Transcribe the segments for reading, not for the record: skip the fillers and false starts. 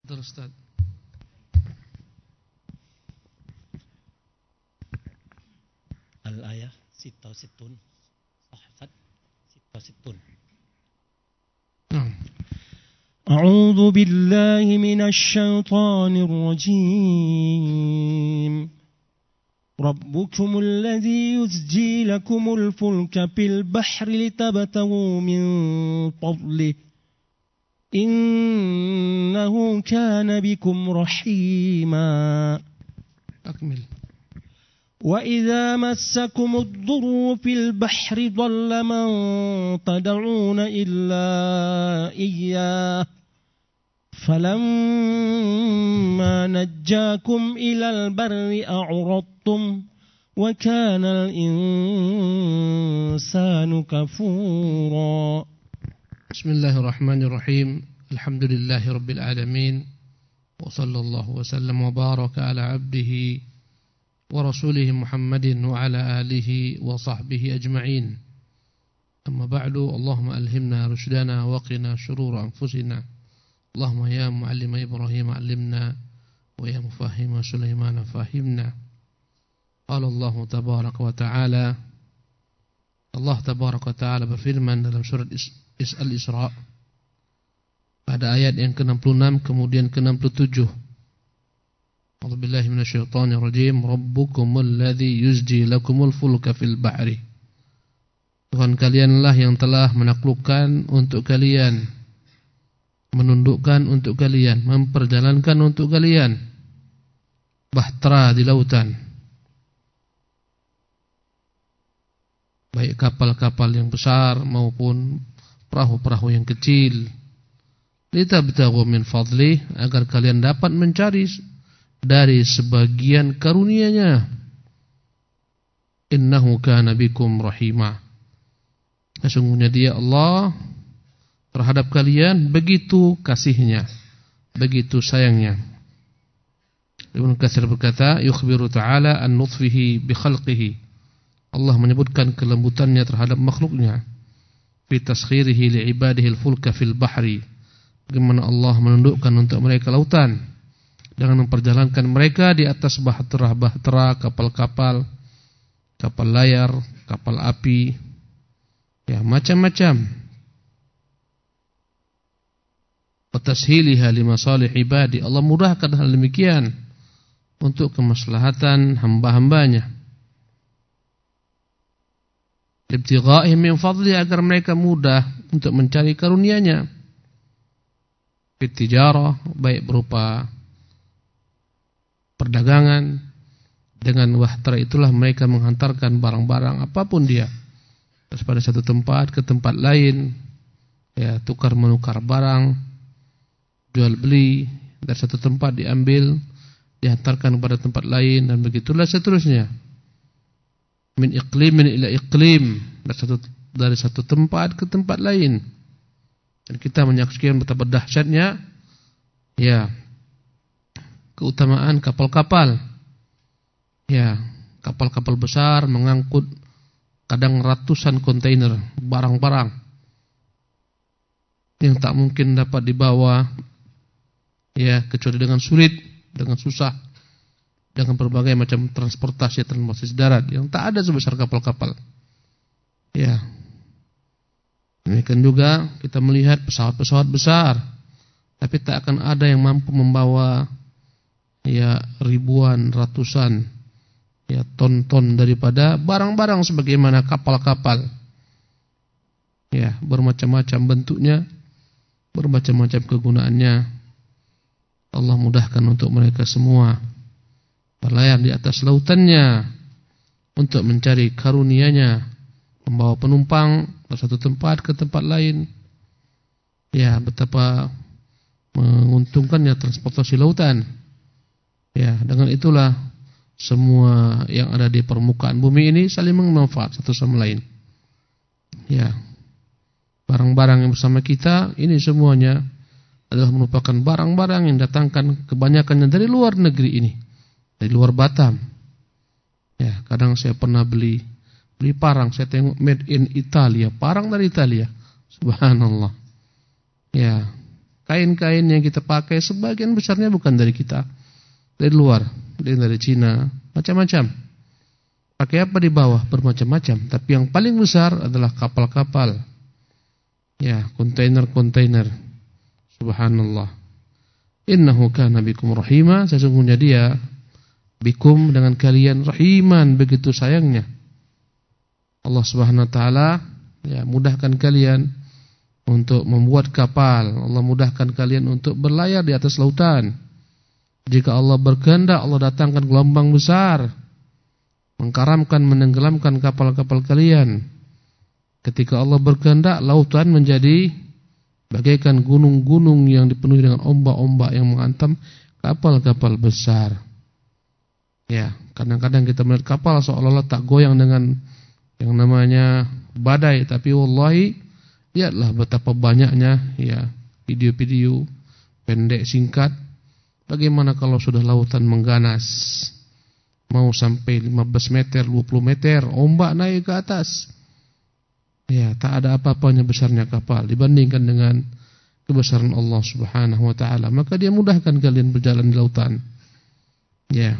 Ustaz. Al-ayah 66 Sahfat 66. أعوذ بالله من الشيطان الرجيم ربكم الذي يزجي لكم الفلك في البحر لتبتغوا من فضله إنه كان بكم رحيما. أكمل. وإذا مسكم الضر في البحر ضل من تدعون إلا إياه فلما نجاكم إلى البر أعرضتم وكان الإنسان كفورا. بسم الله الرحمن الرحيم. الحمد لله رب العالمين وصلى الله وسلم وبارك على عبده ورسوله محمد وعلى آله وصحبه أجمعين. أما بعد، اللهم ألهمنا رشدنا وقنا شرور أنفسنا. اللهم يا معلم إبراهيم علمنا ويا مفهم سليمان فهمنا. قال الله تبارك وتعالى، Allah tabaraka wa ta'ala berfirman dalam surat Al-Isra pada ayat yang ke-66 kemudian ke-67. A'udzubillahi minasyaitonir rajim. Rabbukumul ladzi yuzji lakumul fulka fil bahri. Tuhan kalianlah yang telah menaklukkan untuk kalian, menundukkan untuk kalian, memperjalankan untuk kalian bahtera di lautan. Baik kapal-kapal yang besar maupun perahu-perahu yang kecil. Litabtaghu min fadli, agar kalian dapat mencari dari sebagian karunia-Nya. Innahu kana bikum rahima. Sesungguhnya Dia Allah terhadap kalian begitu kasihnya, begitu sayangnya. Ibnu Katsir berkata, yukhbiru ta'ala an nutfihi bi khalqihi. Allah menyebutkan kelembutannya terhadap makhluknya. Fi taskhirihi li ibadihi al-fulka fil bahri. Bagaimana Allah menundukkan untuk mereka lautan dengan memperjalankan mereka di atas bahtera-bahtera, kapal-kapal, kapal layar, kapal api, ya macam-macam. Wa tashiliha li masalih ibadi. Allah mudahkan hal demikian untuk kemaslahatan hamba-hambanya. Ibtighaihim min fadli, agar mereka mudah untuk mencari karunia-Nya. Fit tijarah, baik berupa perdagangan. Dengan bahtera itulah mereka menghantarkan barang-barang apapun dia, daripada satu tempat ke tempat lain, ya tukar menukar barang, jual beli, dari satu tempat diambil dihantarkan kepada tempat lain, dan begitulah seterusnya. Min iqlimin ila iqlim, dari satu tempat ke tempat lain. Dan kita menyaksikan betapa dahsyatnya ya keutamaan kapal-kapal. Ya, kapal-kapal besar mengangkut kadang ratusan kontainer barang-barang yang tak mungkin dapat dibawa ya kecuali dengan sulit, dengan susah, dengan berbagai macam transportasi darat yang tak ada sebesar kapal-kapal. Ya. Demikian juga kita melihat pesawat-pesawat besar, tapi tak akan ada yang mampu membawa ya ribuan, ratusan ya ton-ton daripada barang-barang sebagaimana kapal-kapal. Ya, bermacam-macam bentuknya, bermacam-macam kegunaannya. Allah mudahkan untuk mereka semua berlayar di atas lautannya untuk mencari karunia-Nya, membawa penumpang dari satu tempat ke tempat lain. Ya, betapa menguntungkannya transportasi lautan. Ya, dengan itulah semua yang ada di permukaan bumi ini saling bermanfaat satu sama lain. Ya, barang-barang yang bersama kita ini semuanya adalah merupakan barang-barang yang datangkan kebanyakannya dari luar negeri ini, dari luar Batam. Ya, kadang saya pernah beli parang, saya tengok made in Italia, parang dari Italia. Subhanallah. Ya, Kain-kain yang kita pakai sebagian besarnya bukan dari kita, dari luar, dari Cina, macam-macam. Pakai apa di bawah? Bermacam-macam. Tapi yang paling besar adalah kapal-kapal. Ya, kontainer-kontainer. Subhanallah. Innahu kana bikum rahima. Sesungguhnya dia bikum dengan kalian rahiman, begitu sayangnya. Allah Subhanahu wa taala ya mudahkan kalian untuk membuat kapal. Allah mudahkan kalian untuk berlayar di atas lautan. Jika Allah berkehendak, Allah datangkan gelombang besar, mengkaramkan, menenggelamkan kapal-kapal kalian. Ketika Allah berkehendak, lautan menjadi bagaikan gunung-gunung yang dipenuhi dengan ombak-ombak yang menghantam kapal-kapal besar. Ya, kadang-kadang kita melihat kapal seolah-olah tak goyang dengan yang namanya badai, tapi wallahi lihatlah betapa banyaknya ya video-video pendek singkat. Bagaimana kalau sudah lautan mengganas, mau sampai 15 meter, 20 meter, ombak naik ke atas. Ya, tak ada apa-apanya besarnya kapal dibandingkan dengan kebesaran Allah Subhanahu wa taala. Maka dia mudahkan kalian berjalan di lautan. Ya.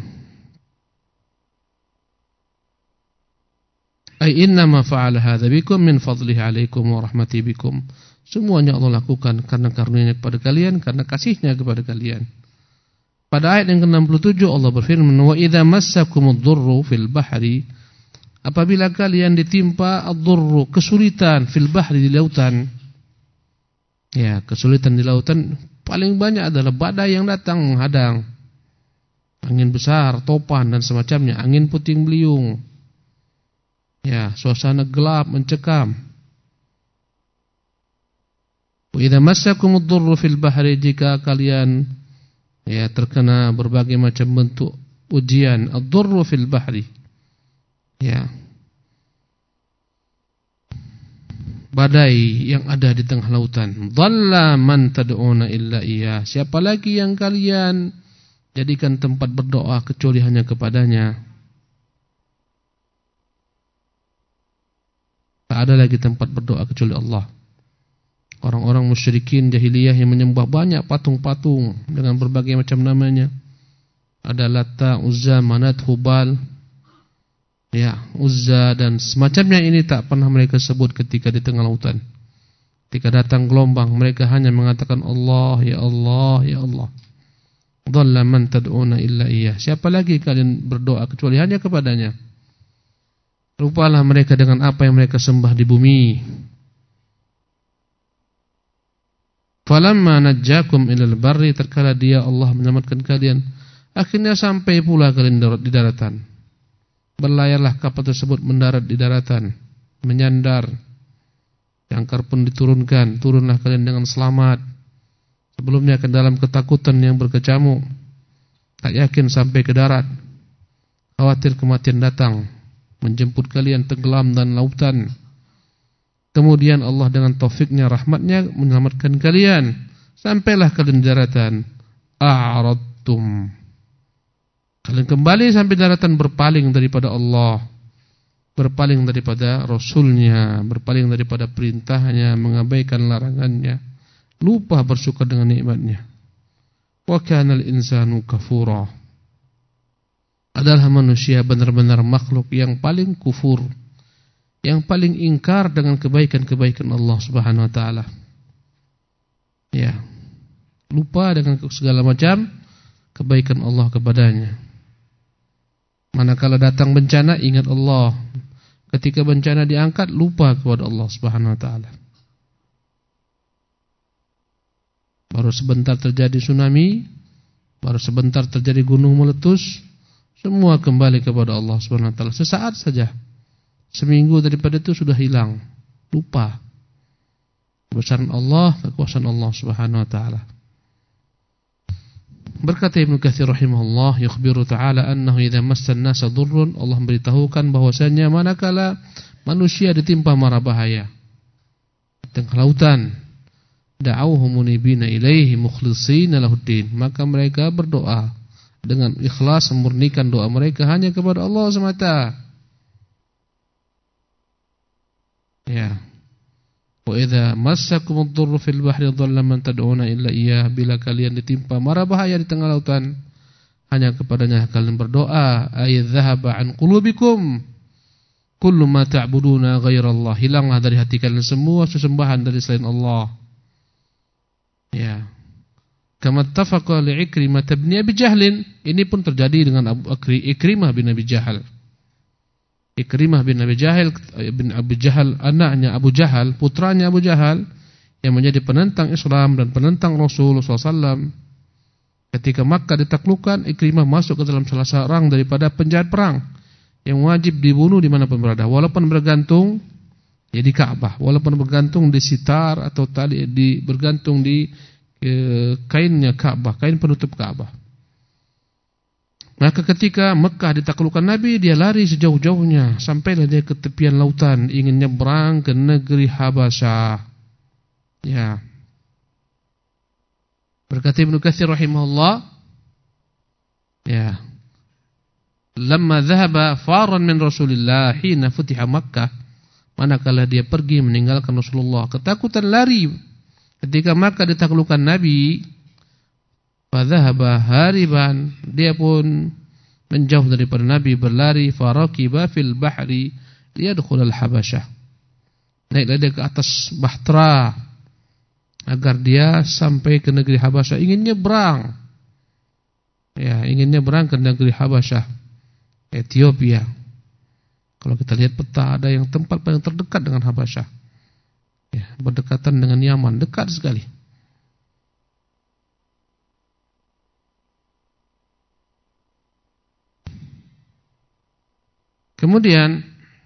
Ai innama fa'ala hadza bikum min fadlihi 'alaikum wa rahmati bikum. Semuanya Allah lakukan karena karunia-Nya kepada kalian, karena kasih-Nya kepada kalian. Pada ayat yang ke-67 Allah berfirman, "Wa idza massakumud-dhurru fil bahri", apabila kalian ditimpa ad-dhurru, kesulitan fil bahri, di lautan. Ya, kesulitan di lautan paling banyak adalah badai yang datang menghadang. Angin besar, topan dan semacamnya, angin puting beliung. Ya, suasana gelap mencekam. Wa idza massakumud-dhurru fil bahri, jika kalian ya terkena berbagai macam bentuk ujian, ad-dhurru fil bahri. Ya. Badai yang ada di tengah lautan. Dhalla man tad'una illa iyyah. Siapa lagi yang kalian jadikan tempat berdoa kecuali hanya kepadanya? Tak ada lagi tempat berdoa kecuali Allah. Orang-orang musyrikin jahiliyah yang menyembah banyak patung-patung dengan berbagai macam namanya. Ada Latta, Uzza, Manat, Hubal, ya, Uzza dan semacamnya. Ini tak pernah mereka sebut ketika di tengah lautan. Ketika datang gelombang, mereka hanya mengatakan Allah, ya Allah, ya Allah. Dhalla man tad'una illa iyyah. Siapa lagi kalian berdoa kecuali hanya kepadanya? Rupalah mereka dengan apa yang mereka sembah di bumi. Falamma najjakum ilal barri, terkala dia Allah menyelamatkan kalian, akhirnya sampai pula kalian di daratan. Berlayarlah kapal tersebut mendarat di daratan, menyandar. Jangkar pun diturunkan, turunlah kalian dengan selamat. Sebelumnya ke dalam ketakutan yang berkecamuk, tak yakin sampai ke darat, khawatir kematian datang menjemput kalian tenggelam dan lautan. Kemudian Allah dengan taufiknya, rahmatnya menyelamatkan kalian. Sampailah kalian di daratan. A'radtum, kalian kembali sampai daratan, berpaling daripada Allah, berpaling daripada Rasulnya, berpaling daripada perintahnya, mengabaikan larangannya, lupa bersyukur dengan nikmatnya. Wa kanal insanu kafura, adalah manusia benar-benar makhluk yang paling kufur, yang paling ingkar dengan kebaikan-kebaikan Allah Subhanahu wa taala. Ya, lupa dengan segala macam kebaikan Allah kepadanya. Manakala datang bencana, ingat Allah. Ketika bencana diangkat, lupa kepada Allah Subhanahu wa taala. Baru sebentar terjadi tsunami, baru sebentar terjadi gunung meletus, semua kembali kepada Allah Subhanahu wa taala. Sesaat saja, seminggu daripada itu sudah hilang, lupa kebesaran Allah, kekuasaan Allah Subhanahu wa taala. Berkata Ibnu Katsir rahimahullah, yukhbiru ta'ala annahu idza massan nasa dhurrun, Allah memberitahukan bahwasanya manakala manusia ditimpa mara bahaya di tengah lautan, da'awhu munibina ilaihi mukhlishina lahuddin, maka mereka berdoa dengan ikhlas, memurnikan doa mereka hanya kepada Allah semata. Ya. Wa idza massakumud dhurru fil bahri dhalla man tad'una illa iyyah. Bila kalian ditimpa mara bahaya di tengah lautan, hanya kepadanya kalian berdoa. Ay dhahaba an qulubikum kullu ma ta'buduna ghairallah. Hilanglah dari hati kalian semua sesembahan dari selain Allah. Ya. Kama tafaqa li Ikrimah bin Abi Jahl. Ini pun terjadi dengan Ikrimah bin Abi Jahal. Ikrimah bin Abi Jahal, anaknya Abu Jahal, putranya Abu Jahal, yang menjadi penentang Islam dan penentang Rasulullah SAW. Ketika Makkah ditaklukkan, Ikrimah masuk ke dalam salah seorang daripada penjahat perang yang wajib dibunuh dimanapun berada, walaupun bergantung ya di Ka'bah, walaupun bergantung di sitar atau tali bergantung di kainnya Ka'bah, kain penutup Ka'bah. Maka ketika Mekah ditaklukkan Nabi, dia lari sejauh-jauhnya, sampailah dia ke tepian lautan, ingin nyebrang ke negeri Habasyah. Ya. Berkata Ibnu Katsir rahimahullah, ya. Lamma dhahaba faran min Rasulillah hina futiha Makkah, manakala dia pergi meninggalkan Rasulullah, ketakutan lari ketika Makkah ditaklukkan Nabi. Fadhahaba hariban, dia pun menjauh daripada Nabi, berlari. Faraqiba fil bahri liyadkhul al-Habasyah, naiklah dia ke atas bahtera agar dia sampai ke negeri Habasyah, ingin nyebrang. Ya, ingin nyebrang ke negeri Habasyah, Ethiopia. Kalau kita lihat peta, ada yang tempat paling terdekat dengan Habasyah, ya, berdekatan dengan Yaman, dekat sekali. Kemudian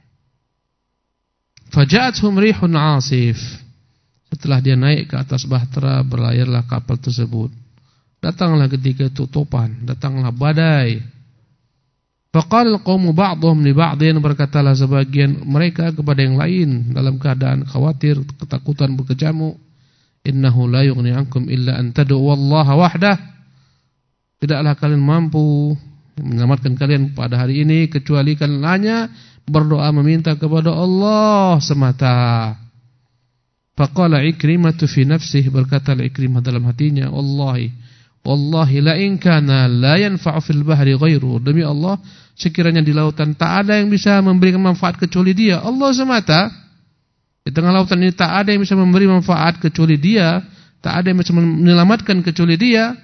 faja'athum rihun 'asif. Setelah dia naik ke atas bahtera, berlayarlah kapal tersebut. Datanglah ketika itu topan, datanglah badai. Faqala al-qaumu ba'dhum li ba'dhin, berkatalah sebagian mereka kepada yang lain dalam keadaan khawatir, ketakutan, berkecamuk. Innahu la yughni 'ankum illa an tad'u wallaha wahdah. Tidaklah kalian mampu menyelamatkan kalian pada hari ini kecuali kalian hanya berdoa meminta kepada Allah semata. Faqala Ikrimah fi nafsihi, berkata Ikrimah dalam hatinya, wallahi la in kana la yanfa'u fil bahri ghairu, demi Allah sekiranya di lautan tak ada yang bisa memberikan manfaat kecuali dia, Allah semata. Di tengah lautan ini tak ada yang bisa memberi manfaat kecuali dia, tak ada yang bisa menyelamatkan kecuali dia.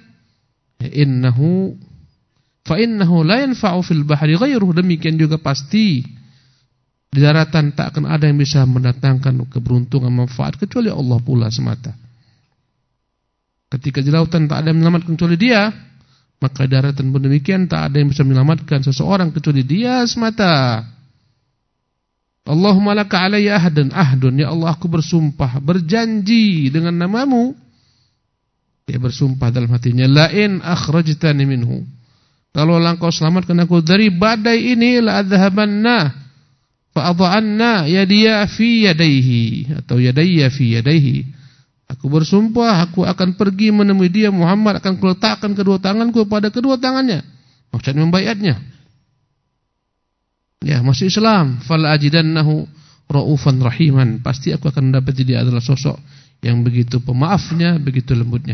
Fa innahu la yanfa'u fil bahri ghairuhu, demikian juga pasti di daratan tak akan ada yang bisa mendatangkan keberuntungan manfaat kecuali Allah pula semata. Ketika di lautan tak ada yang menyelamatkan kecuali dia, maka di daratan pun demikian tak ada yang bisa menyelamatkan seseorang kecuali dia semata. Allahumma laka alayya ahdun, ya Allah aku bersumpah, berjanji dengan namamu. Dia bersumpah dalam hatinya, la in akhrajtani minhu, kalau engkau selamatkan aku dari badai ini, la adhabanna fa adha'anna yadiya fi yadayhi, atau yadayya fi yadayhi. Aku bersumpah aku akan pergi menemui dia Muhammad, akan kuletakkan kedua tanganku pada kedua tangannya. Maksudnya membaiatnya. Ya, masuk Islam. Fal ajidannahu raufan rahiman, pasti aku akan mendapati dia adalah sosok yang begitu pemaafnya, begitu lembutnya.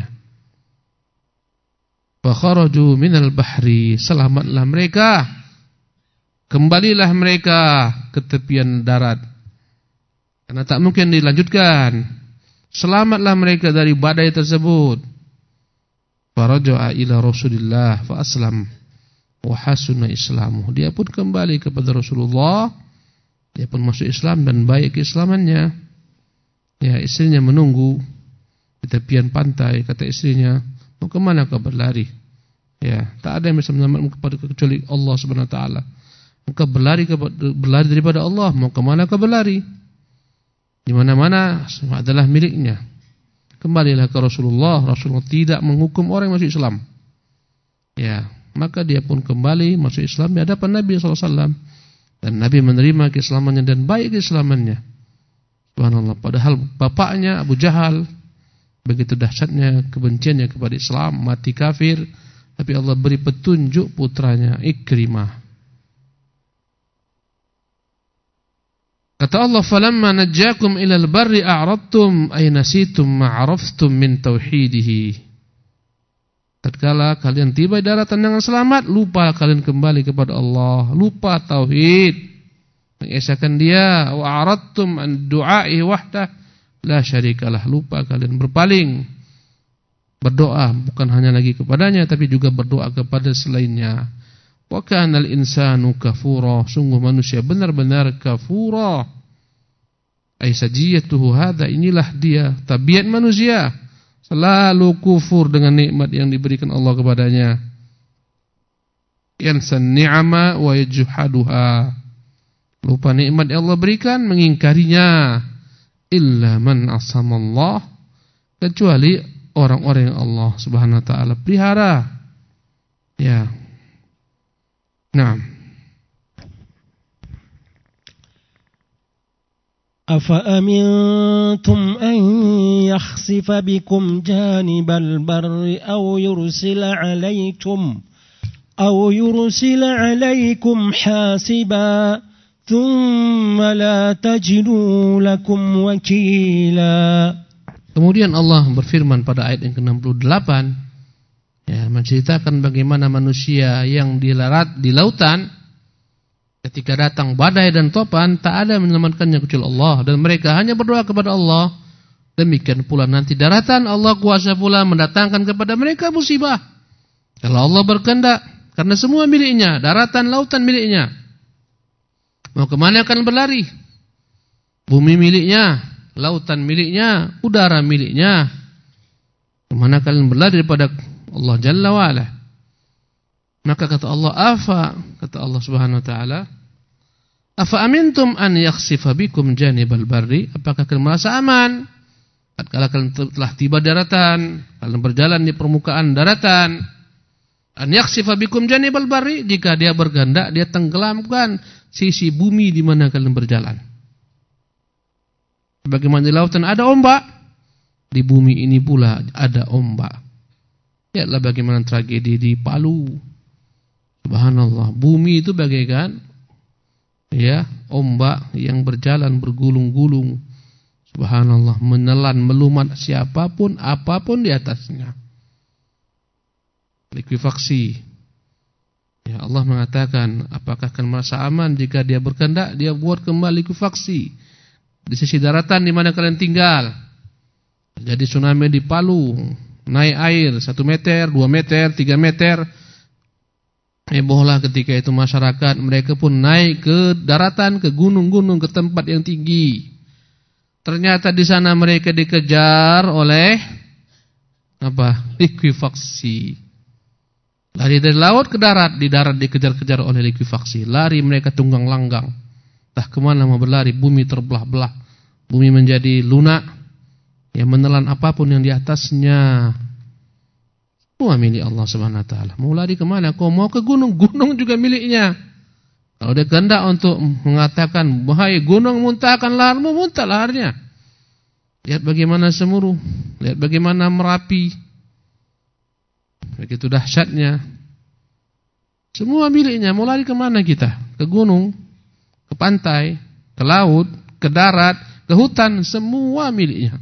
Fakharaju minal bahri, selamatlah mereka, kembalilah mereka ke tepian darat, karena tak mungkin dilanjutkan. Selamatlah mereka dari badai tersebut. Faraja'a ila Rasulillah fa aslam wa hasuna islamuhu, dia pun kembali kepada Rasulullah, dia pun masuk Islam dan baik keislamannya. Ya, istrinya menunggu di tepian pantai. Kata istrinya, mau kemana kau berlari? Ya, tak ada yang bisa menyelamatkan kepada kecuali Allah Subhanahu wa taala. Engkau berlari daripada Allah, mau kemana kau berlari? Di mana-mana adalah miliknya. Kembalilah ke Rasulullah. Rasulullah tidak menghukum orang yang masuk Islam. Ya, maka dia pun kembali masuk Islam di hadapan Nabi SAW, dan Nabi menerima keislamannya dan baik keislamannya. Subhanallah. Padahal bapaknya Abu Jahal, begitu dahsyatnya kebenciannya kepada Islam, mati kafir, tapi Allah beri petunjuk putranya Ikrimah. Kata Allah, falamma najjakum ilal barri a'radtum ay nasitum ma'araftum min tauhidihi. Tatkala kalian tiba di daratan dengan selamat, lupa kalian kembali kepada Allah, lupa tauhid, mengesahkan Dia, wa a'radtum an du'a'i wahdah la syarikalah, lupa kalian berpaling, berdoa bukan hanya lagi kepadanya tapi juga berdoa kepada selainnya. Wa kanal insanu kafura, sungguh manusia benar-benar kafura. Ai sajiyatuhu hadza, inilah dia tabiat manusia, selalu kufur dengan nikmat yang diberikan Allah kepadanya. Yansan ni'ama wa yajhaduha, lupa nikmat yang Allah berikan, mengingkarinya. Illa man asamallah, kecuali orang-orang yang Allah Subhanahu wa taala pelihara. Ya. Naam. أفأمنتم أن يخسف بكم جانب البر أو يرسل عليكم حاسبا ثم لا تجدوا لكم وكيلا. Kemudian Allah berfirman pada ayat yang ke-68, ya, menceritakan bagaimana manusia yang di lautan ketika datang badai dan topan, tak ada menyelamatkannya kecuali Allah, dan mereka hanya berdoa kepada Allah. Demikian pula nanti daratan, Allah kuasa pula mendatangkan kepada mereka musibah kalau Allah berkehendak, karena semua miliknya, daratan, lautan miliknya. Mau kemana akan berlari? Bumi miliknya, lautan miliknya, udara miliknya. Kemana kalian berlari daripada Allah Jalla wa'ala? Maka kata Allah, kata Allah Subhanahu wa ta'ala, afa amintum an yakhsifa bikum janibal barri, apakah kalian merasa aman tatkala kalian telah tiba daratan, kalian berjalan di permukaan daratan, an yakhsifa bikum janibal barri, jika Dia berkehendak Dia tenggelamkan sisi bumi di mana kalian berjalan. Bagaimana di lautan ada ombak, di bumi ini pula ada ombak. Lihatlah bagaimana tragedi di Palu. Subhanallah, bumi itu bagaikan ya ombak yang berjalan bergulung-gulung. Subhanallah, menelan melumat siapapun apapun di atasnya. Likuifaksi. Ya, Allah mengatakan, apakah akan merasa aman jika Dia berkehendak Dia buat kembali likuifaksi di sisi daratan di mana kalian tinggal. Jadi tsunami di Palu, naik air 1 meter, 2 meter, 3 meter. Hebohlah ketika itu masyarakat, mereka pun naik ke daratan, ke gunung-gunung, ke tempat yang tinggi. Ternyata di sana mereka dikejar oleh likuifaksi. Lari dari laut ke darat, di darat dikejar-kejar oleh likuifaksi. Lari mereka tunggang langgang. Entah kemana mau berlari, bumi terbelah-belah. Bumi menjadi lunak, yang menelan apapun yang di atasnya. Semua milik Allah Subhanahu wa taala. Mau lari kemana? Kau mau ke gunung, gunung juga miliknya. Kalau Dia kehendak untuk mengatakan, "Wahai gunung, muntahkan laharmu," muntah laharnya. Lihat bagaimana Semeru, lihat bagaimana Merapi. Begitu dahsyatnya. Semua miliknya. Mau lari kemana kita? Ke gunung, ke pantai, ke laut, ke darat, ke hutan, semua miliknya.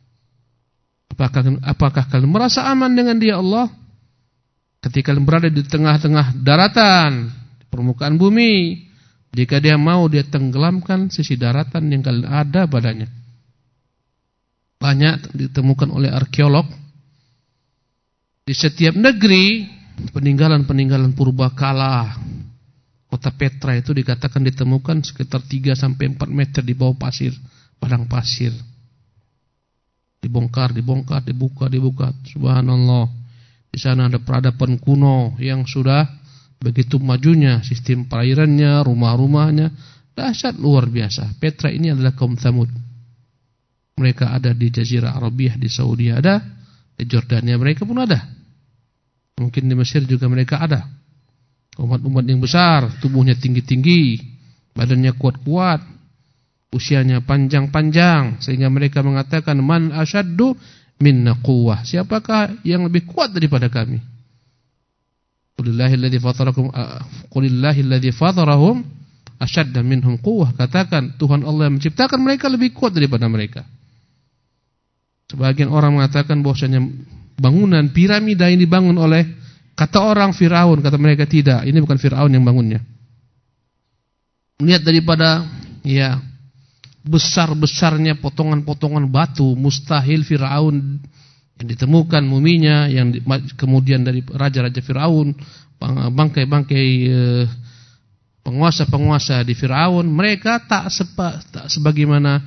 Apakah kalian merasa aman dengan Dia Allah? Ketika kalian berada di tengah-tengah daratan, di permukaan bumi, jika Dia mau, Dia tenggelamkan sisi daratan yang kalian ada padanya. Banyak ditemukan oleh arkeolog di setiap negeri, peninggalan-peninggalan purbakala. Kota Petra itu dikatakan ditemukan sekitar 3-4 meter di bawah pasir, padang pasir. Dibongkar, dibuka. Subhanallah. Di sana ada peradaban kuno yang sudah begitu majunya sistem perairannya, rumah-rumahnya, dahsyat luar biasa. Petra ini adalah kaum Tsamud. Mereka ada di Jazirah Arabiyah, di Saudi ada, di Jordania mereka pun ada. Mungkin di Mesir juga mereka ada. Umat-umat yang besar, tubuhnya tinggi-tinggi, badannya kuat-kuat, usianya panjang-panjang, sehingga mereka mengatakan, man asyaddu minna quwwah, siapakah yang lebih kuat daripada kami? Qulillahilladzi fatarahum asyadda minhum quwwah. Katakan Tuhan Allah yang menciptakan mereka lebih kuat daripada mereka. Sebagian orang mengatakan bahwasanya bangunan piramida ini dibangun oleh kata orang Firaun, kata mereka tidak, ini bukan Firaun yang bangunnya. Lihat daripada besar-besarnya potongan-potongan batu, mustahil Firaun yang ditemukan muminya yang kemudian dari raja-raja Firaun, bangkai-bangkai penguasa-penguasa di Firaun, mereka tak sebagaimana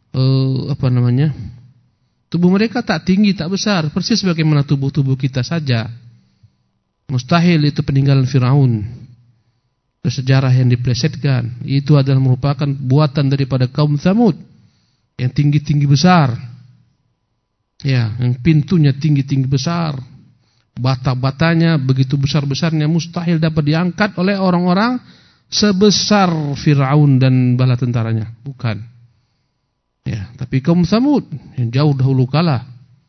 tubuh mereka tak tinggi, tak besar, persis sebagaimana tubuh-tubuh kita saja. Mustahil itu peninggalan Firaun. Itu sejarah yang diplesetkan. Itu adalah merupakan buatan daripada kaum Tsamud yang tinggi-tinggi besar. Ya, yang pintunya tinggi-tinggi besar, bata-batanya begitu besar-besarnya, mustahil dapat diangkat oleh orang-orang sebesar Firaun dan bala tentaranya. Bukan. Ya, tapi kaum Tsamud yang jauh dahulu kala.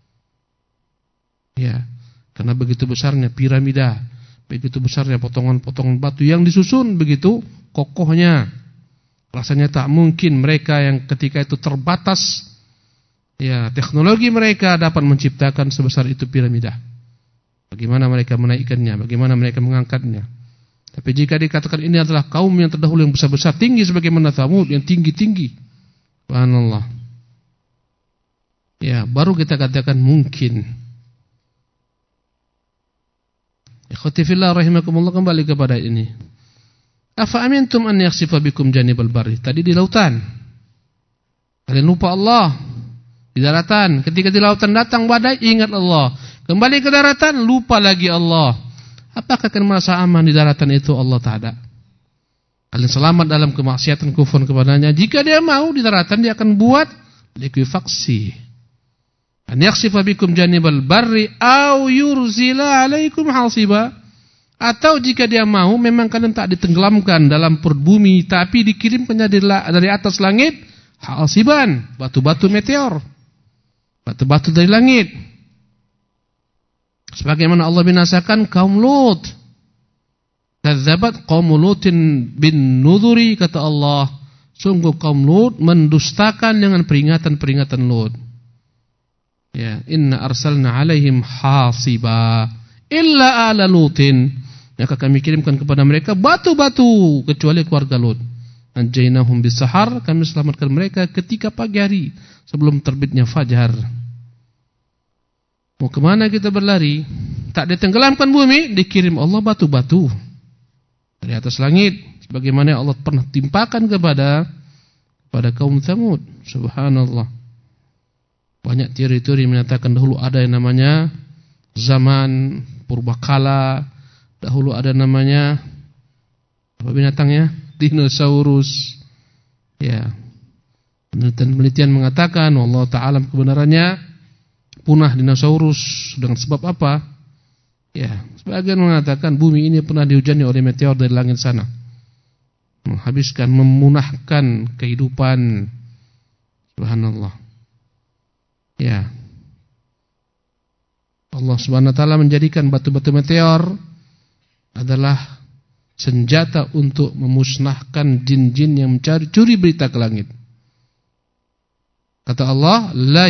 Ya, karena begitu besarnya piramida, begitu besarnya potongan-potongan batu yang disusun begitu kokohnya. Rasanya tak mungkin mereka yang ketika itu terbatas, ya, teknologi mereka dapat menciptakan sebesar itu piramida. Bagaimana mereka menaikkannya, bagaimana mereka mengangkatnya. Tapi jika dikatakan ini adalah kaum yang terdahulu yang besar-besar, tinggi sebagaimana Tsamud yang tinggi-tinggi, subhanallah, ya, baru kita katakan mungkin. Ikhwati fillah rahimakumullah, kembali kepada ini. Afa amintum an yakhsifa bikum janibal barri. Tadi di lautan. Kalian lupa Allah. Di daratan, ketika di lautan datang badai, ingat Allah. Kembali ke daratan, lupa lagi Allah. Apakah kalian merasa aman di daratan itu? Allah tak ada. Kalian selamat dalam kemaksiatan kufur kepadanya. Jika dia mau di daratan, dia akan buat likuifaksi. An yakhsifa bikum janibal barri aw yurzila alaikum hasiba. Atau jika dia mau, memang kalian tak ditenggelamkan dalam perut bumi, tapi dikirimkannya dari atas langit hasiban, batu-batu meteor, batu-batu dari langit. Sebagaimana Allah binasakan kaum Lut. Kadzabat qaum Lutin bin nudhuri, kata Allah, sungguh kaum Lut mendustakan dengan peringatan-peringatan Lut. Ya, inna arsalna alaihim hasiba illa ala Lutin. Maka kami kirimkan kepada mereka batu-batu kecuali keluarga Lut. Anjaynahum bisahar, kami selamatkan mereka ketika pagi hari sebelum terbitnya fajar. Mau kemana kita berlari? Tak ditenggelamkan bumi, dikirim Allah batu-batu dari atas langit, sebagaimana Allah pernah timpakan kepada kaum Tsamud. Subhanallah. Banyak teori-teori menyatakan dahulu ada yang namanya zaman purbakala, dahulu ada namanya apa binatangnya? Dinosaurus. Ya. Penelitian mengatakan wallahu ta'ala kebenarannya punah dinosaurus dengan sebab apa? Ya, sebagian mengatakan bumi ini pernah dihujani oleh meteor dari langit sana, menghabiskan, memunahkan kehidupan. Subhanallah. Ya. Allah Subhanahu wa taala menjadikan batu-batu meteor adalah senjata untuk memusnahkan jin-jin yang mencuri berita ke langit. Kata Allah, la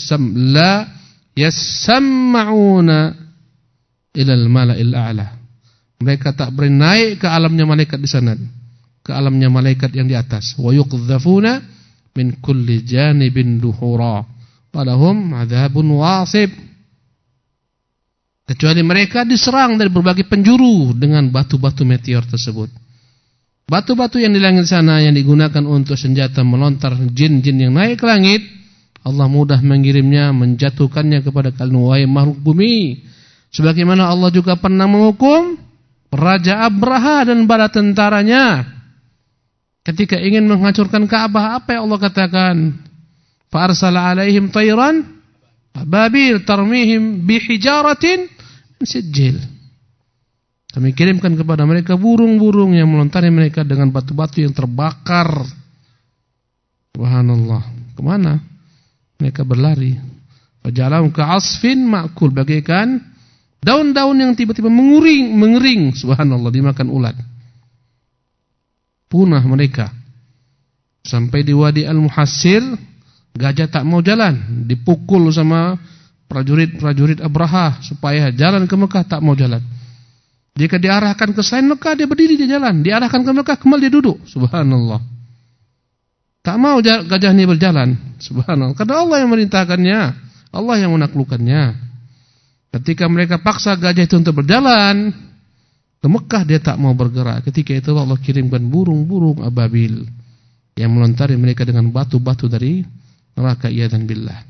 yasma'una ilal mala'il a'la. Mereka tak boleh naik ke alamnya malaikat di sana, ke alamnya malaikat yang di atas. Wa yuqdzafuna min kulli janibin duhura wa lahum 'adzabun wasib. Kecuali mereka diserang dari berbagai penjuru dengan batu-batu meteor tersebut. Batu-batu yang di langit sana yang digunakan untuk senjata melontar jin-jin yang naik ke langit, Allah mudah mengirimnya, menjatuhkannya kepada kalian wahai makhluk bumi. Sebagaimana Allah juga pernah menghukum Raja Abraha dan bala tentaranya ketika ingin menghancurkan Ka'bah. Apa yang Allah katakan? Fa arsala alaihim tayran ababil tarmihim bihijaratin sijil. Kami kirimkan kepada mereka burung-burung yang melontari mereka dengan batu-batu yang terbakar. Subhanallah. Kemana? Mereka berlari. Fajalahum ka'asfin ma'kul, bagaikan daun-daun yang tiba-tiba mengering. Subhanallah, dimakan ulat. punah mereka. Sampai di Wadi Al-Muhassir, gajah tak mau jalan, dipukul sama prajurit Abraha supaya jalan ke Mekah, tak mau jalan. Jika diarahkan ke selain Mekah, dia berdiri di jalan. Diarahkan ke Mekah, kembali dia duduk. Subhanallah. Tak mau gajah ini berjalan. Subhanallah. Karena Allah yang merintahkannya, Allah yang menaklukkannya. Ketika mereka paksa gajah itu untuk berjalan ke Mekah, dia tak mau bergerak. Ketika itu Allah kirimkan burung-burung ababil yang melontari mereka dengan batu-batu dari neraka. Iyadzan billah.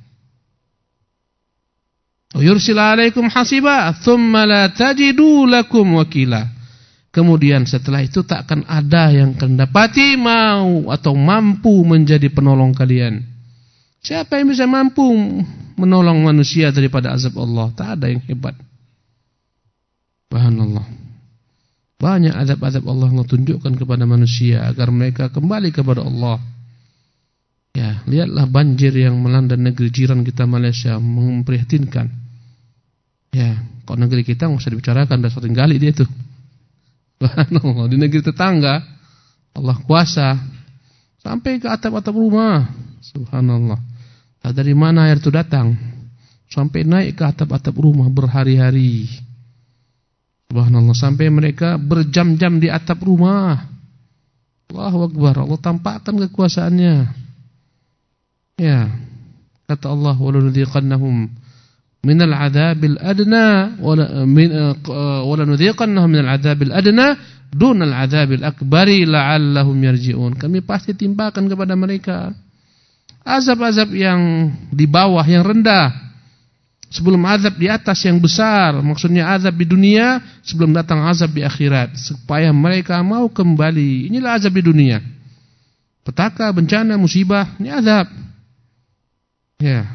Yursila alaikum hasiba thumma la tajidu lakum wakila. Kemudian setelah itu tak akan ada yang kalian dapati mau atau mampu menjadi penolong kalian. Siapa yang bisa mampu menolong manusia daripada azab Allah? Tak ada yang hebat. Subhanallah. Banyak azab-azab Allah yang tunjukkan kepada manusia agar mereka kembali kepada Allah. Ya, lihatlah banjir yang melanda negeri jiran kita Malaysia, memprihatinkan. Ya, kalau negeri kita nggak usah dibicarakan, dah sering kali dia tuh. Subhanallah, di negeri tetangga Allah kuasa sampai ke atap-atap rumah. Subhanallah. Tak dari mana air itu datang, sampai naik ke atap-atap rumah berhari-hari. Subhanallah, sampai mereka berjam-jam di atap rumah. Allahu Akbar, Allah tampakkan kekuasaannya. Ya, kata Allah, walanudhiqannahum minal adzabil adna walanudhiqannahum minal adzabil adna dunal adzabil akbari la'allahum yarji'un. Kami pasti timpakan kepada mereka azab-azab yang di bawah, yang rendah, sebelum azab di atas yang besar. Maksudnya azab di dunia sebelum datang azab di akhirat, supaya mereka mau kembali. Inilah azab di dunia. Petaka, bencana, musibah, ini azab. Ya.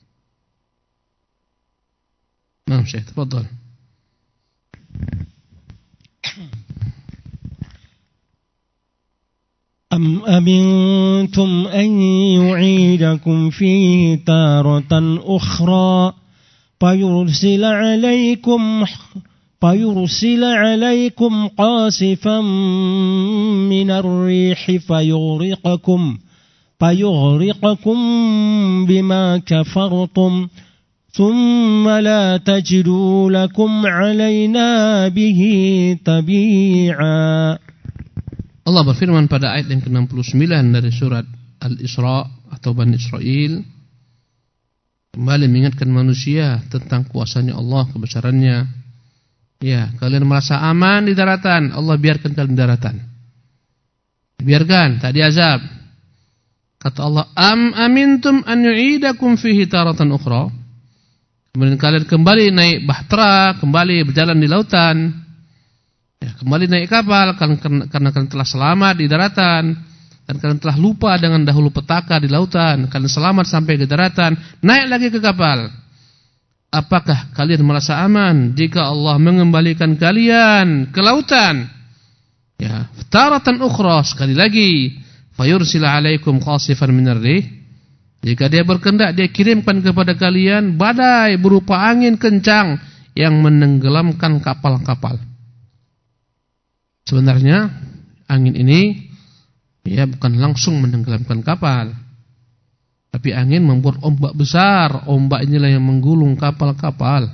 Nah, Syekh, tafadhal. أم أمنتم أن يعيدكم فيه تارة أخرى فيرسل عليكم قاصفا من الريح فيغرقكم بما كفرتم ثم لا تجدوا لكم علينا به تبيعا. Allah berfirman pada ayat yang ke-69 dari surat Al-Isra atau Bani Israel, kembali mengingatkan manusia tentang kuasanya Allah, kebesarannya. Ya, kalian merasa aman di daratan, Allah biarkan kalian di daratan. Biarkan, tak diazab. Kata Allah, am amintum an yu'idakum fihi taratan ukhra. Kemudian kalian kembali naik bahtera, kembali berjalan di lautan. Ya, kembali naik kapal karena kalian telah selamat di daratan dan kalian telah lupa dengan dahulu petaka di lautan. Kalian selamat sampai ke daratan, naik lagi ke kapal. Apakah kalian merasa aman jika Allah mengembalikan kalian ke lautan? Ya, taratan ukhra, sekali lagi, fayursila alaikum qasifan minar rih. Jika dia berkehendak, dia kirimkan kepada kalian badai berupa angin kencang yang menenggelamkan kapal-kapal. Sebenarnya angin ini ya bukan langsung menenggelamkan kapal, tapi angin membuat ombak besar. Ombak inilah yang menggulung kapal-kapal.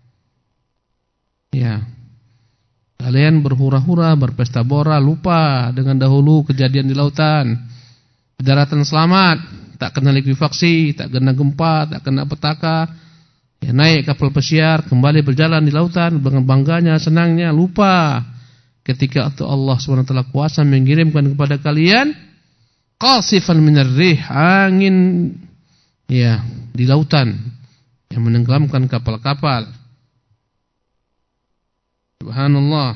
Ya, kalian berhura-hura, berpesta pora, lupa dengan dahulu kejadian di lautan. Di daratan selamat, tak kena likuifaksi, tak kena gempa, tak kena petaka. Ya, naik kapal pesiar, kembali berjalan di lautan dengan bangganya, senangnya, lupa ketika itu Allah SWT kuasa mengirimkan kepada kalian qasifan minar rih, angin ya di lautan yang menenggelamkan kapal-kapal. Subhanallah.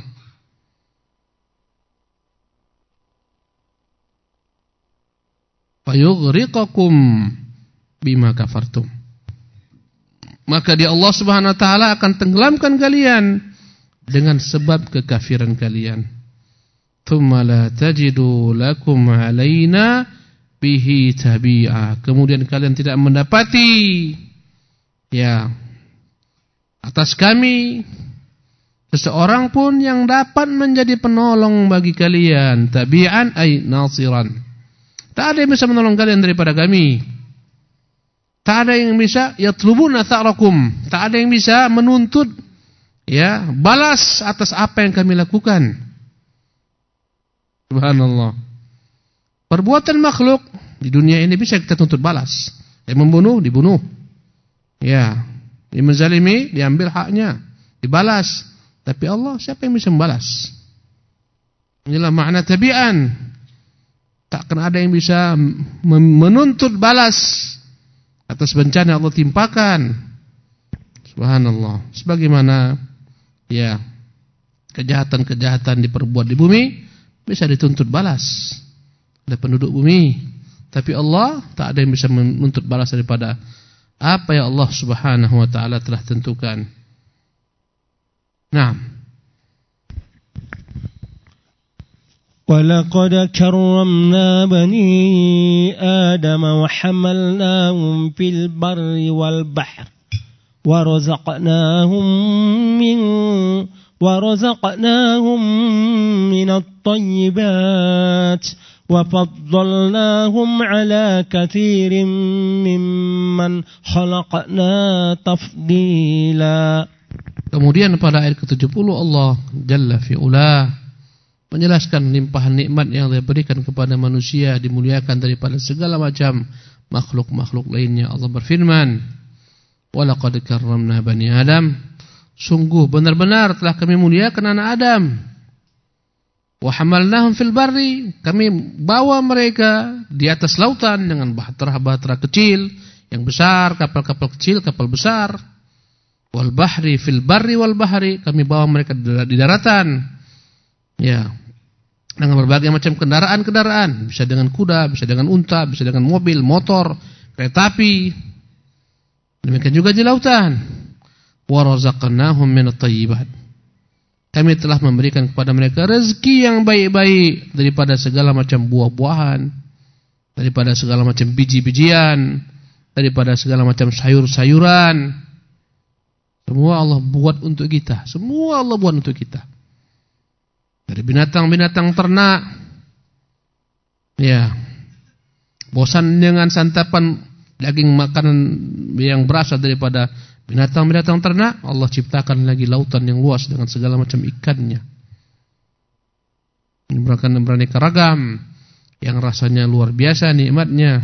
Fayughriqakum bima kafartum. Maka dia Allah Subhanahu wa taala akan tenggelamkan kalian dengan sebab kekafiran kalian. Tsumma la tajidu lakum alaina bihi tabi'a. Kemudian kalian tidak mendapati ya atas kami seseorang pun yang dapat menjadi penolong bagi kalian, tabi'an ay nasiran. Tak ada yang bisa menolong kalian daripada kami. Tak ada yang bisa yatlubuna tha'rakum. Tak ada yang bisa menuntut balas atas apa yang kami lakukan. Subhanallah. Perbuatan makhluk di dunia ini bisa kita tuntut balas. Yang membunuh dibunuh. Yang menzalimi diambil haknya, dibalas. Tapi Allah, siapa yang bisa membalas? Inilah makna tabi'an. Takkan ada yang bisa menuntut balas atas bencana Allah timpakan. Subhanallah. Sebagaimana kejahatan-kejahatan diperbuat di bumi bisa dituntut balas oleh penduduk bumi. Tapi Allah tak ada yang bisa menuntut balas daripada apa yang Allah Subhanahu wa taala telah tentukan. Naam. وَلَقَدْ كَرَّمْنَا بَنِي آدَمَ وَحَمَلْنَاهُمْ فِي الْبَرِّ وَالْبَحْرِ وَرَزَقْنَاهُمْ مِنَ الطَّيِّبَاتِ وَفَضَّلْنَاهُمْ عَلَى كَثِيرٍ مِّمَّنْ خَلَقْنَا تَفْضِيلًا. Kemudian pada ayat ke-70 Allah Jalla fi'ula menjelaskan limpahan nikmat yang Allah berikan kepada manusia, dimuliakan daripada segala macam makhluk-makhluk lainnya. Allah berfirman, "Walaqad karramna bani Adam." Sungguh benar-benar telah kami muliakan anak Adam. Wa hamalnahum fil barri, kami bawa mereka di atas lautan dengan bahtera-bahtera kecil, yang besar, kapal-kapal kecil, kapal besar. Wal bahri fil barri wal bahri, kami bawa mereka di daratan. Dengan berbagai macam kendaraan-kendaraan, bisa dengan kuda, bisa dengan unta, bisa dengan mobil, motor, kereta api. Demikian juga di lautan. Wa razaqnahum minat thayyibat. Kami telah memberikan kepada mereka rezeki yang baik-baik daripada segala macam buah-buahan, daripada segala macam biji-bijian, daripada segala macam sayur-sayuran. Semua Allah buat untuk kita. Semua Allah buat untuk kita. Dari binatang-binatang ternak. Bosan dengan santapan daging makanan yang berasal daripada binatang-binatang ternak, Allah ciptakan lagi lautan yang luas dengan segala macam ikannya. Beraneka ragam yang rasanya luar biasa nikmatnya.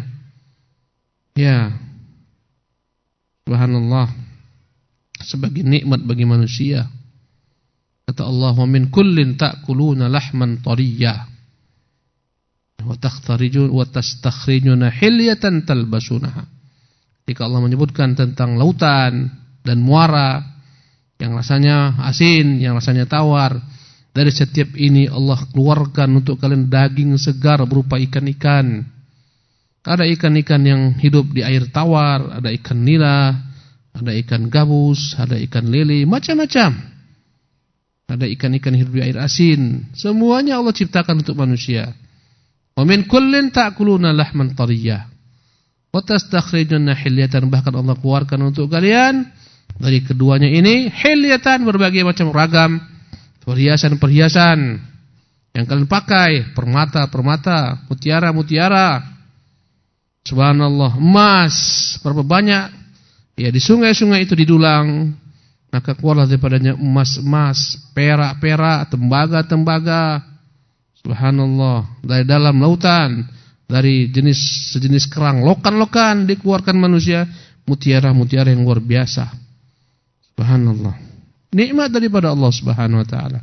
Subhanallah. Sebagai nikmat bagi manusia. Kata Allah, "Wa min kullin ta'kuluna lahman tariyya wa tastakhrijuna hilyatan talbasunaha." Ketika Allah menyebutkan tentang lautan dan muara yang rasanya asin, yang rasanya tawar, dari setiap ini Allah keluarkan untuk kalian daging segar berupa ikan-ikan. Ada ikan-ikan yang hidup di air tawar, ada ikan nila, ada ikan gabus, ada ikan lele, macam-macam. Ada ikan-ikan hidup di air asin. Semuanya Allah ciptakan untuk manusia. Wa min kullin ta'kuluna lahman tariyya wa tastakhrijuna hilyatan, bahkan Allah keluarkan untuk kalian dari keduanya ini hilyatan, berbagai macam ragam perhiasan-perhiasan yang kalian pakai, permata-permata, mutiara-mutiara. Subhanallah, emas berapa banyak di sungai-sungai itu didulang, maka keluarlah daripadanya emas-emas, perak-perak, tembaga-tembaga. Subhanallah, dari dalam lautan, dari sejenis kerang, lokan-lokan dikeluarkan manusia mutiara-mutiara yang luar biasa. Subhanallah. Nikmat daripada Allah Subhanahu wa taala.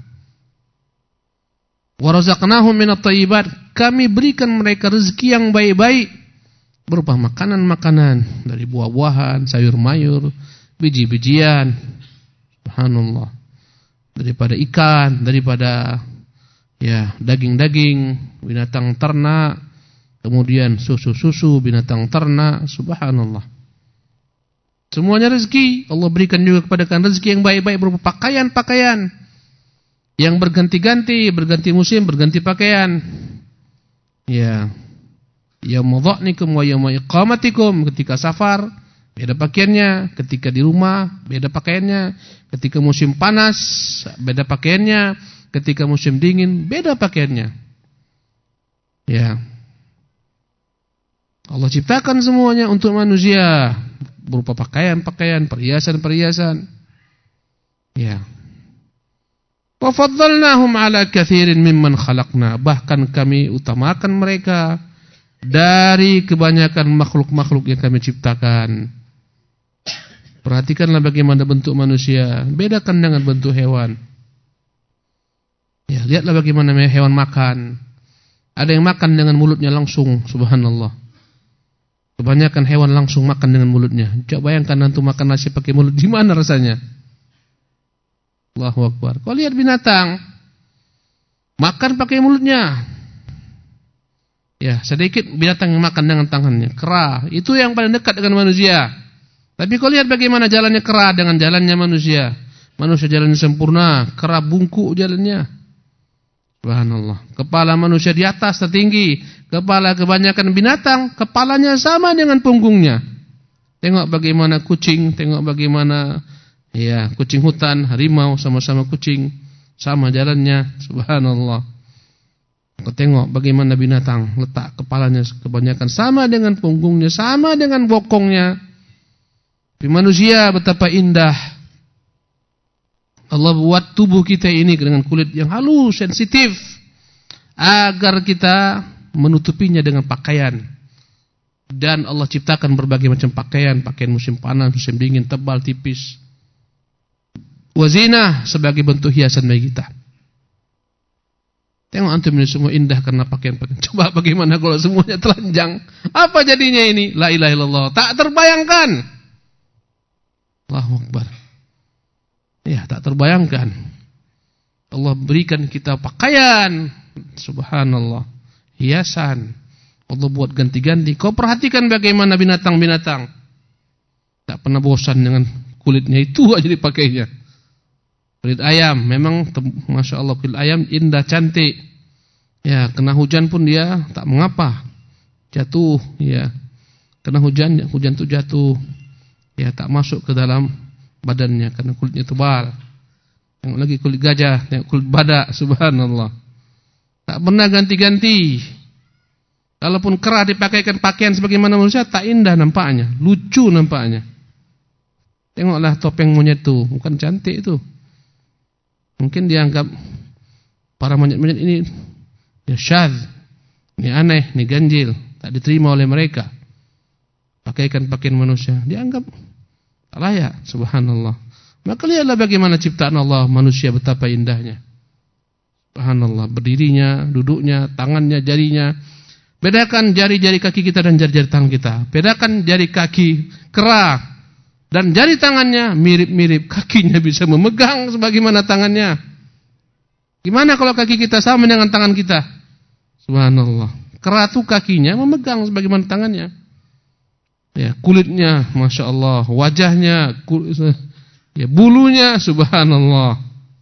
Wa razaqnahum minat thayyibat, kami berikan mereka rezeki yang baik-baik berupa makanan-makanan dari buah-buahan, sayur-mayur, biji-bijian. Subhanallah. Daripada ikan, daripada daging-daging binatang ternak, kemudian susu-susu binatang ternak. Subhanallah. Semuanya rezeki. Allah berikan juga kepada kalian rezeki yang baik-baik berupa pakaian-pakaian yang berganti-ganti, berganti musim, berganti pakaian. Yauma dha'nikum wa yauma iqamatikum, ketika safar, beda pakaiannya. Ketika di rumah, beda pakaiannya. Ketika musim panas, beda pakaiannya. Ketika musim dingin, beda pakaiannya. Ya. Allah ciptakan semuanya untuk manusia, berupa pakaian-pakaian, perhiasan-perhiasan. Ya. Wa faddalnahum ala katsirin mimman khalaqna. Bahkan kami utamakan mereka dari kebanyakan makhluk-makhluk yang kami ciptakan. Perhatikanlah bagaimana bentuk manusia, bedakan dengan bentuk hewan. Ya, lihatlah bagaimana hewan makan. Ada yang makan dengan mulutnya langsung, subhanallah. Kebanyakan hewan langsung makan dengan mulutnya. Coba bayangkan antum makan nasi pakai mulut, gimana rasanya? Allahu Akbar. Kau lihat binatang makan pakai mulutnya. Ya, sedikit binatang yang makan dengan tangannya. Kera, itu yang paling dekat dengan manusia. Tapi kau lihat bagaimana jalannya kera dengan jalannya manusia. Manusia jalannya sempurna, kera bungkuk jalannya. Subhanallah. Kepala manusia di atas tertinggi, kepala kebanyakan binatang kepalanya sama dengan punggungnya. Tengok bagaimana kucing, tengok bagaimana kucing hutan, harimau sama-sama kucing, sama jalannya. Subhanallah. Kau tengok bagaimana binatang letak kepalanya kebanyakan sama dengan punggungnya, sama dengan bokongnya. Tapi manusia betapa indah. Allah buat tubuh kita ini dengan kulit yang halus, sensitif, agar kita menutupinya dengan pakaian. Dan Allah ciptakan berbagai macam pakaian musim panas, musim dingin, tebal, tipis. Wazinah sebagai bentuk hiasan bagi kita. Tengok antum ini semua indah karena pakaian-pakaian. Coba bagaimana kalau semuanya telanjang? Apa jadinya ini? La ilaha illallah. Tak terbayangkan. Allahu Akbar. Ya, tak terbayangkan. Allah berikan kita pakaian, subhanallah, hiasan. Allah buat ganti-ganti. Kau perhatikan bagaimana binatang-binatang. Tak pernah bosan dengan kulitnya itu aja dipakainya. Kulit ayam, memang masya Allah kulit ayam indah, cantik. Ya, kena hujan pun dia tak mengapa. Jatuh, ya. Kena hujan tu jatuh. Ya, tak masuk ke dalam badannya karena kulitnya tebal. Tengok lagi kulit gajah, tengok kulit badak, subhanallah. Tak pernah ganti-ganti. Kalaupun kera dipakaikan pakaian sebagaimana manusia, tak indah nampaknya, lucu nampaknya. Tengoklah topeng monyet itu, bukan cantik itu. Mungkin dianggap para monyet-monyet ini ya syadz, ini aneh, ini ganjil, tak diterima oleh mereka. Pakaikan pakaian manusia, dianggap tak layak, subhanallah. Maka lihatlah bagaimana ciptaan Allah manusia betapa indahnya. Subhanallah, berdirinya, duduknya, tangannya, jarinya. Bedakan jari-jari kaki kita dan jari-jari tangan kita. Bedakan jari kaki kera dan jari tangannya mirip-mirip. Kakinya bisa memegang sebagaimana tangannya. Gimana kalau kaki kita sama dengan tangan kita? Subhanallah. Kera itu kakinya memegang sebagaimana tangannya. Ya, kulitnya, masya Allah, wajahnya, ya, bulunya, subhanallah.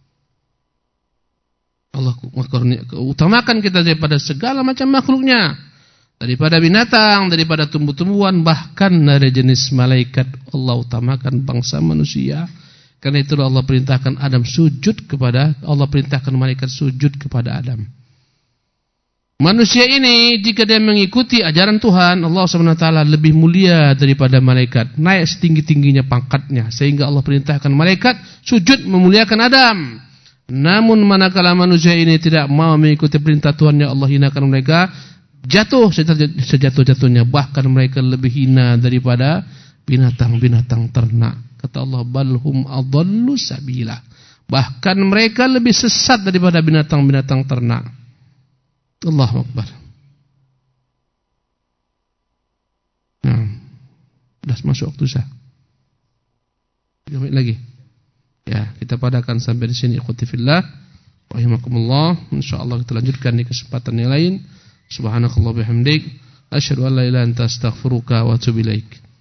Allah utamakan kita daripada segala macam makhluknya, daripada binatang, daripada tumbuh-tumbuhan, bahkan dari jenis malaikat. Allah utamakan bangsa manusia. Karena itu Allah perintahkan Allah perintahkan malaikat sujud kepada Adam. Manusia ini jika dia mengikuti ajaran Tuhan, Allah SWT lebih mulia daripada malaikat. Naik setinggi-tingginya pangkatnya. Sehingga Allah perintahkan malaikat sujud memuliakan Adam. Namun manakala manusia ini tidak mau mengikuti perintah Tuhan, Allah hinakan mereka. Jatuh sejatuh-jatuhnya. Bahkan mereka lebih hina daripada binatang-binatang ternak. Kata Allah, balhum adallu sabila. Bahkan mereka lebih sesat daripada binatang-binatang ternak. Allahu Akbar. Nah, sudah masuk waktu sah. 3 menit lagi. Ya, kita padakan sampai di sini. Ikhwati fillah, rahimakumullah. Insyaallah kita lanjutkan di kesempatan yang lain. Subhanakallah bihamdik, asyhadu an la ilaha illa anta astaghfiruka wa atubu ilaik.